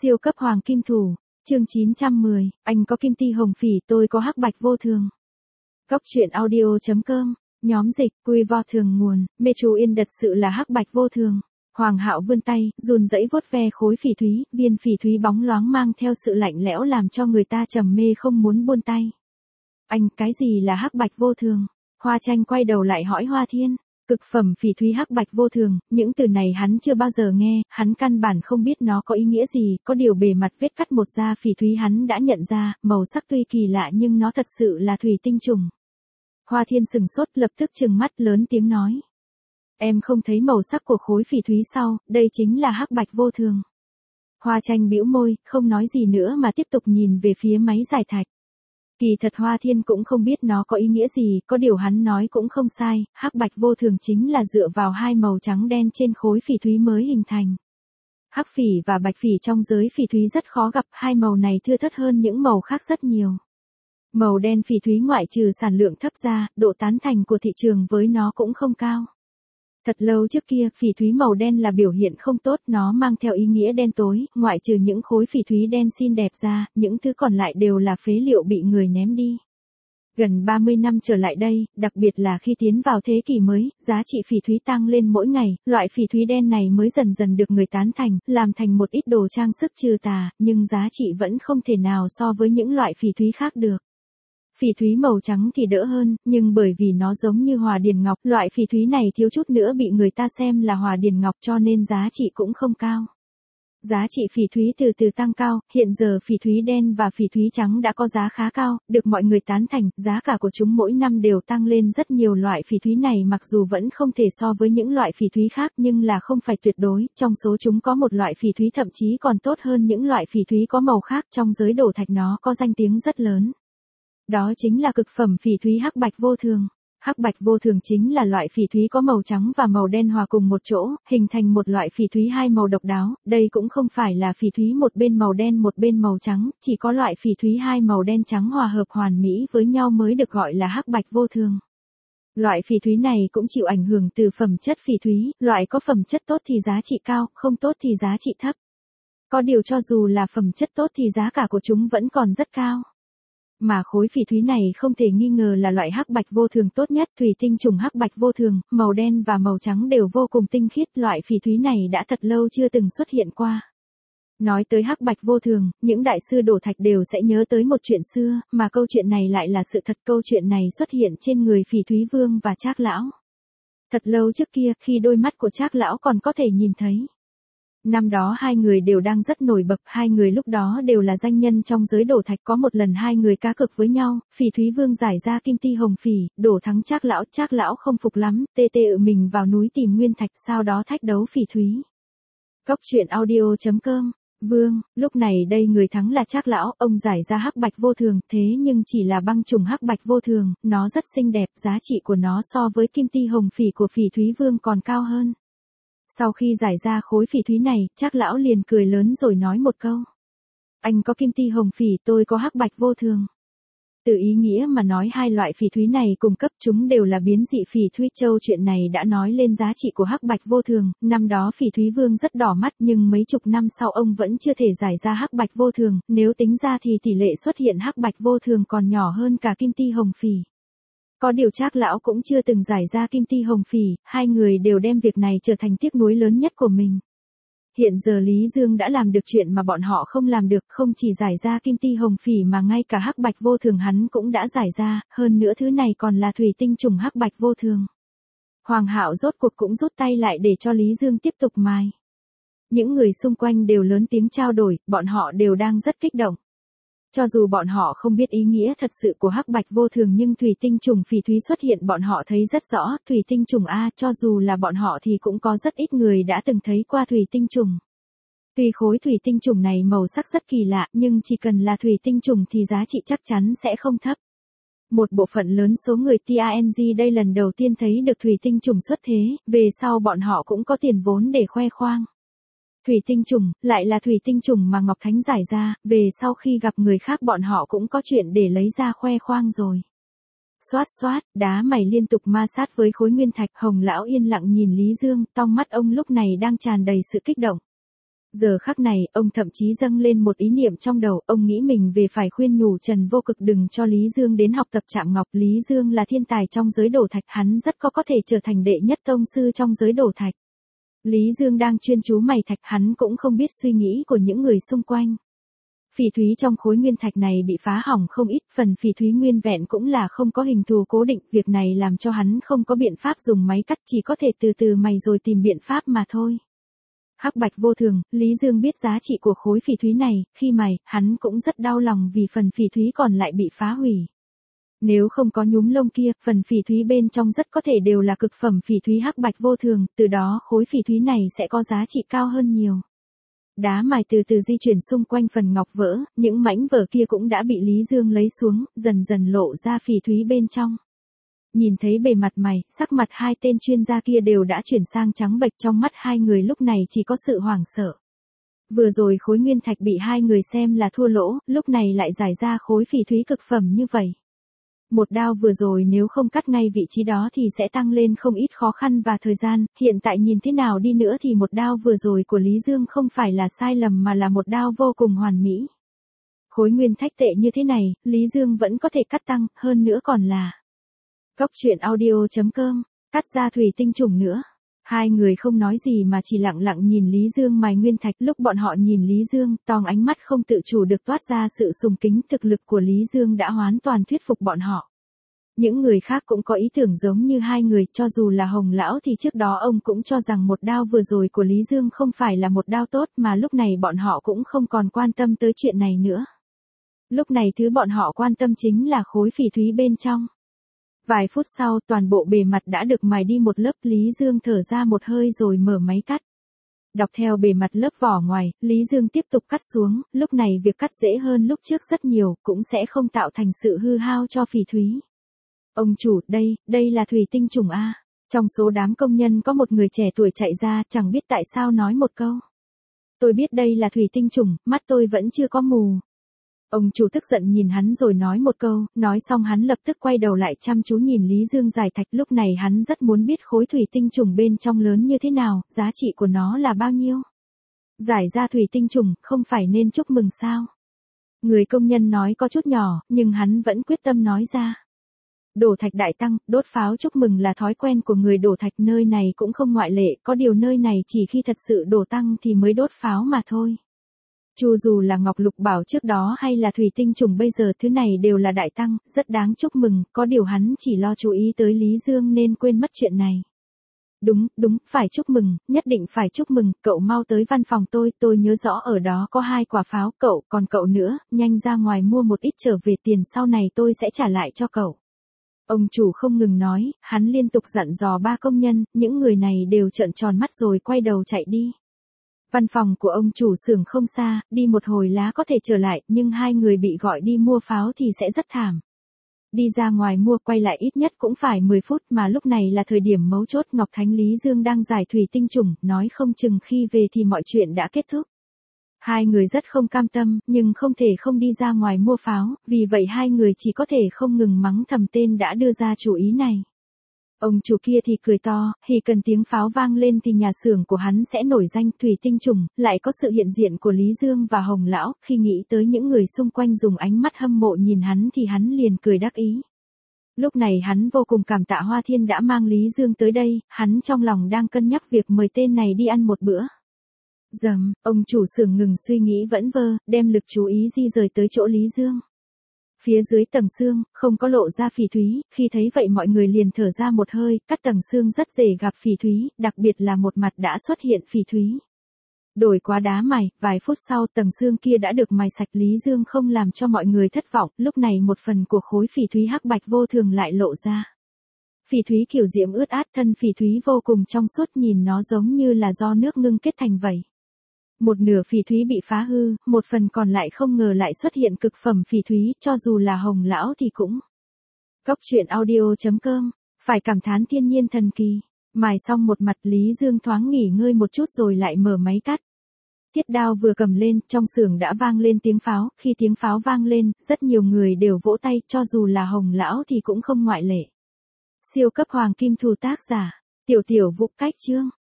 Siêu cấp hoàng kim thủ, chương 910, anh có kim ti hồng phỉ tôi có hắc bạch vô thường. Góc truyện audio.com, nhóm dịch, quy vo thường nguồn, mê chú yên thật sự là hắc bạch vô thường. Hoàng Hạo vươn tay, run rẩy vuốt ve khối phỉ thúy, viên phỉ thúy bóng loáng mang theo sự lạnh lẽo làm cho người ta trầm mê không muốn buông tay. Anh, cái gì là hắc bạch vô thường? Hoa Tranh quay đầu lại hỏi Hoa Thiên. Cực phẩm phỉ thúy hắc bạch vô thường, những từ này hắn chưa bao giờ nghe, hắn căn bản không biết nó có ý nghĩa gì, có điều bề mặt vết cắt một da phỉ thúy hắn đã nhận ra, màu sắc tuy kỳ lạ nhưng nó thật sự là thủy tinh trùng. Hoa Thiên sừng sốt lập tức trừng mắt lớn tiếng nói. Em không thấy màu sắc của khối phỉ thúy sao, đây chính là hắc bạch vô thường. Hoa Tranh bĩu môi, không nói gì nữa mà tiếp tục nhìn về phía máy giải thạch. Kỳ thật Hoa Thiên cũng không biết nó có ý nghĩa gì, có điều hắn nói cũng không sai, hắc bạch vô thường chính là dựa vào hai màu trắng đen trên khối phỉ thúy mới hình thành. Hắc phỉ và bạch phỉ trong giới phỉ thúy rất khó gặp, hai màu này thưa thớt hơn những màu khác rất nhiều. Màu đen phỉ thúy ngoại trừ sản lượng thấp ra, độ tán thành của thị trường với nó cũng không cao. Thật lâu trước kia, phỉ thúy màu đen là biểu hiện không tốt, nó mang theo ý nghĩa đen tối, ngoại trừ những khối phỉ thúy đen xinh đẹp ra, những thứ còn lại đều là phế liệu bị người ném đi. Gần 30 năm trở lại đây, đặc biệt là khi tiến vào thế kỷ mới, giá trị phỉ thúy tăng lên mỗi ngày, loại phỉ thúy đen này mới dần dần được người tán thành, làm thành một ít đồ trang sức trừ tà, nhưng giá trị vẫn không thể nào so với những loại phỉ thúy khác được. Phỉ thúy màu trắng thì đỡ hơn, nhưng bởi vì nó giống như hòa điền ngọc, loại phỉ thúy này thiếu chút nữa bị người ta xem là hòa điền ngọc cho nên giá trị cũng không cao. Giá trị phỉ thúy từ từ tăng cao, hiện giờ phỉ thúy đen và phỉ thúy trắng đã có giá khá cao, được mọi người tán thành, giá cả của chúng mỗi năm đều tăng lên rất nhiều. Loại phỉ thúy này mặc dù vẫn không thể so với những loại phỉ thúy khác nhưng là không phải tuyệt đối, trong số chúng có một loại phỉ thúy thậm chí còn tốt hơn những loại phỉ thúy có màu khác, trong giới đổ thạch nó có danh tiếng rất lớn. Đó chính là cực phẩm phỉ thúy hắc bạch vô thường. Hắc bạch vô thường chính là loại phỉ thúy có màu trắng và màu đen hòa cùng một chỗ, hình thành một loại phỉ thúy hai màu độc đáo, đây cũng không phải là phỉ thúy một bên màu đen một bên màu trắng, chỉ có loại phỉ thúy hai màu đen trắng hòa hợp hoàn mỹ với nhau mới được gọi là hắc bạch vô thường. Loại phỉ thúy này cũng chịu ảnh hưởng từ phẩm chất phỉ thúy, loại có phẩm chất tốt thì giá trị cao, không tốt thì giá trị thấp. Có điều cho dù là phẩm chất tốt thì giá cả của chúng vẫn còn rất cao. Mà khối phỉ thúy này không thể nghi ngờ là loại hắc bạch vô thường tốt nhất, thủy tinh trùng hắc bạch vô thường, màu đen và màu trắng đều vô cùng tinh khiết, loại phỉ thúy này đã thật lâu chưa từng xuất hiện qua. Nói tới hắc bạch vô thường, những đại sư đổ thạch đều sẽ nhớ tới một chuyện xưa, mà câu chuyện này lại là sự thật. Câu chuyện này xuất hiện trên người Phỉ Thúy Vương và Trác lão. Thật lâu trước kia, khi đôi mắt của Trác lão còn có thể nhìn thấy. Năm đó hai người đều đang rất nổi bật, hai người lúc đó đều là danh nhân trong giới đổ thạch. Có một lần hai người cá cược với nhau, Phỉ Thúy Vương giải ra kim ti hồng phỉ, đổ thắng Trác lão không phục lắm, tê tự mình vào núi tìm nguyên thạch, sau đó thách đấu phỉ thúy. Góc truyện audio.com, Vương, lúc này đây người thắng là Trác lão, ông giải ra hắc bạch vô thường, thế nhưng chỉ là băng trùng hắc bạch vô thường, nó rất xinh đẹp, giá trị của nó so với kim ti hồng phỉ của Phỉ Thúy Vương còn cao hơn. Sau khi giải ra khối phỉ thúy này, Trác lão liền cười lớn rồi nói một câu. Anh có kim ti hồng phỉ, tôi có hắc bạch vô thường. Từ ý nghĩa mà nói hai loại phỉ thúy này cùng cấp, chúng đều là biến dị phỉ thúy châu. Chuyện này đã nói lên giá trị của hắc bạch vô thường. Năm đó Phỉ Thúy Vương rất đỏ mắt nhưng mấy chục năm sau ông vẫn chưa thể giải ra hắc bạch vô thường, nếu tính ra thì tỷ lệ xuất hiện hắc bạch vô thường còn nhỏ hơn cả kim ti hồng phỉ. Có điều Trác lão cũng chưa từng giải ra kim ti hồng phỉ, hai người đều đem việc này trở thành tiếc nuối lớn nhất của mình. Hiện giờ Lý Dương đã làm được chuyện mà bọn họ không làm được, không chỉ giải ra kim ti hồng phỉ mà ngay cả hắc bạch vô thường hắn cũng đã giải ra, hơn nữa thứ này còn là thủy tinh trùng hắc bạch vô thường. Hoàng Hạo rốt cuộc cũng rút tay lại để cho Lý Dương tiếp tục mài. Những người xung quanh đều lớn tiếng trao đổi, bọn họ đều đang rất kích động. Cho dù bọn họ không biết ý nghĩa thật sự của hắc bạch vô thường nhưng thủy tinh trùng phỉ thúy xuất hiện bọn họ thấy rất rõ, thủy tinh trùng A, cho dù là bọn họ thì cũng có rất ít người đã từng thấy qua thủy tinh trùng. Tuy khối thủy tinh trùng này màu sắc rất kỳ lạ nhưng chỉ cần là thủy tinh trùng thì giá trị chắc chắn sẽ không thấp. Một bộ phận lớn số người TANG đây lần đầu tiên thấy được thủy tinh trùng xuất thế, về sau bọn họ cũng có tiền vốn để khoe khoang. Thủy tinh trùng, lại là thủy tinh trùng mà Ngọc Thánh giải ra, về sau khi gặp người khác bọn họ cũng có chuyện để lấy ra khoe khoang rồi. Xoát xoát, đá mày liên tục ma sát với khối nguyên thạch, Hồng lão yên lặng nhìn Lý Dương, trong mắt ông lúc này đang tràn đầy sự kích động. Giờ khắc này, ông thậm chí dâng lên một ý niệm trong đầu, ông nghĩ mình về phải khuyên nhủ Trần Vô Cực đừng cho Lý Dương đến học tập chạm ngọc. Lý Dương là thiên tài trong giới đổ thạch, hắn rất có thể trở thành đệ nhất tông sư trong giới đổ thạch. Lý Dương đang chuyên chú mày thạch, hắn cũng không biết suy nghĩ của những người xung quanh. Phỉ thúy trong khối nguyên thạch này bị phá hỏng không ít, phần phỉ thúy nguyên vẹn cũng là không có hình thù cố định, việc này làm cho hắn không có biện pháp dùng máy cắt, chỉ có thể từ từ mày rồi tìm biện pháp mà thôi. Hắc bạch vô thường, Lý Dương biết giá trị của khối phỉ thúy này, khi mày, hắn cũng rất đau lòng vì phần phỉ thúy còn lại bị phá hủy. Nếu không có nhúm lông kia, phần phỉ thúy bên trong rất có thể đều là cực phẩm phỉ thúy hắc bạch vô thường, từ đó khối phỉ thúy này sẽ có giá trị cao hơn nhiều. Đá mài từ từ di chuyển xung quanh phần ngọc vỡ, những mảnh vỡ kia cũng đã bị Lý Dương lấy xuống, dần dần lộ ra phỉ thúy bên trong. Nhìn thấy bề mặt mày, sắc mặt hai tên chuyên gia kia đều đã chuyển sang trắng bệch, trong mắt hai người lúc này chỉ có sự hoảng sợ. Vừa rồi khối nguyên thạch bị hai người xem là thua lỗ, lúc này lại giải ra khối phỉ thúy cực phẩm như vậy. Một đao vừa rồi nếu không cắt ngay vị trí đó thì sẽ tăng lên không ít khó khăn và thời gian, hiện tại nhìn thế nào đi nữa thì một đao vừa rồi của Lý Dương không phải là sai lầm mà là một đao vô cùng hoàn mỹ. Khối nguyên thạch tệ như thế này, Lý Dương vẫn có thể cắt tăng, hơn nữa còn là Cóc truyện audio.com, cắt ra thủy tinh trùng nữa. Hai người không nói gì mà chỉ lặng lặng nhìn Lý Dương mài nguyên thạch. Lúc bọn họ nhìn Lý Dương, tòng ánh mắt không tự chủ được toát ra sự sùng kính, thực lực của Lý Dương đã hoàn toàn thuyết phục bọn họ. Những người khác cũng có ý tưởng giống như hai người, cho dù là Hồng Lão thì trước đó ông cũng cho rằng một đao vừa rồi của Lý Dương không phải là một đao tốt, mà lúc này bọn họ cũng không còn quan tâm tới chuyện này nữa. Lúc này thứ bọn họ quan tâm chính là khối phỉ thúy bên trong. Vài phút sau, toàn bộ bề mặt đã được mài đi một lớp, Lý Dương thở ra một hơi rồi mở máy cắt. Đọc theo bề mặt lớp vỏ ngoài, Lý Dương tiếp tục cắt xuống, lúc này việc cắt dễ hơn lúc trước rất nhiều, cũng sẽ không tạo thành sự hư hao cho phỉ thúy. Ông chủ, đây là thủy tinh trùng A. Trong số đám công nhân có một người trẻ tuổi chạy ra, chẳng biết tại sao nói một câu. Tôi biết đây là thủy tinh trùng, mắt tôi vẫn chưa có mù. Ông chủ tức giận nhìn hắn rồi nói một câu, nói xong hắn lập tức quay đầu lại chăm chú nhìn Lý Dương giải thạch. Lúc này hắn rất muốn biết khối thủy tinh trùng bên trong lớn như thế nào, giá trị của nó là bao nhiêu. Giải ra thủy tinh trùng, không phải nên chúc mừng sao? Người công nhân nói có chút nhỏ, nhưng hắn vẫn quyết tâm nói ra. Đổ thạch đại tăng, đốt pháo chúc mừng là thói quen của người đổ thạch, nơi này cũng không ngoại lệ, có điều nơi này chỉ khi thật sự đổ tăng thì mới đốt pháo mà thôi. Chu dù là ngọc lục bảo trước đó hay là thủy tinh trùng bây giờ, thứ này đều là đại tăng, rất đáng chúc mừng, có điều hắn chỉ lo chú ý tới Lý Dương nên quên mất chuyện này. Đúng, phải chúc mừng, nhất định phải chúc mừng, cậu mau tới văn phòng tôi nhớ rõ ở đó có 2 quả pháo, còn cậu nữa, nhanh ra ngoài mua một ít trở về, tiền sau này tôi sẽ trả lại cho cậu. Ông chủ không ngừng nói, hắn liên tục dặn dò 3 công nhân, những người này đều trợn tròn mắt rồi quay đầu chạy đi. Văn phòng của ông chủ xưởng không xa, đi một hồi lá có thể trở lại, nhưng 2 người bị gọi đi mua pháo thì sẽ rất thảm. Đi ra ngoài mua, quay lại ít nhất cũng phải 10 phút, mà lúc này là thời điểm mấu chốt. Ngọc Thánh Lý Dương đang giải thủy tinh trùng, nói không chừng khi về thì mọi chuyện đã kết thúc. 2 người rất không cam tâm, nhưng không thể không đi ra ngoài mua pháo, vì vậy 2 người chỉ có thể không ngừng mắng thầm tên đã đưa ra chủ ý này. Ông chủ kia thì cười to, cần tiếng pháo vang lên thì nhà xưởng của hắn sẽ nổi danh. Thủy tinh trùng, lại có sự hiện diện của Lý Dương và Hồng Lão, khi nghĩ tới những người xung quanh dùng ánh mắt hâm mộ nhìn hắn thì hắn liền cười đắc ý. Lúc này hắn vô cùng cảm tạ Hoa Thiên đã mang Lý Dương tới đây, hắn trong lòng đang cân nhắc việc mời tên này đi ăn một bữa. Ông chủ xưởng ngừng suy nghĩ vẩn vơ, đem lực chú ý di rời tới chỗ Lý Dương. Phía dưới tầng xương, không có lộ ra phỉ thúy, khi thấy vậy mọi người liền thở ra một hơi, cắt tầng xương rất dễ gặp phỉ thúy, đặc biệt là một mặt đã xuất hiện phỉ thúy. Đổi qua đá mài, vài phút sau tầng xương kia đã được mài sạch. Lý Dương không làm cho mọi người thất vọng, lúc này một phần của khối phỉ thúy hắc bạch vô thường lại lộ ra. Phỉ thúy kiểu diễm ướt át, thân phỉ thúy vô cùng trong suốt, nhìn nó giống như là do nước ngưng kết thành vậy. Một nửa phỉ thúy bị phá hư, một phần còn lại không ngờ lại xuất hiện cực phẩm phỉ thúy, cho dù là Hồng Lão thì cũng. Cóc truyện audio.com, phải cảm thán thiên nhiên thần kỳ. Mài xong một mặt, Lý Dương thoáng nghỉ ngơi một chút rồi lại mở máy cắt. Thiết đao vừa cầm lên, trong xưởng đã vang lên tiếng pháo, khi tiếng pháo vang lên, rất nhiều người đều vỗ tay, cho dù là Hồng Lão thì cũng không ngoại lệ. Siêu cấp hoàng kim thủ tác giả, Tiểu Vũ Cách Chương.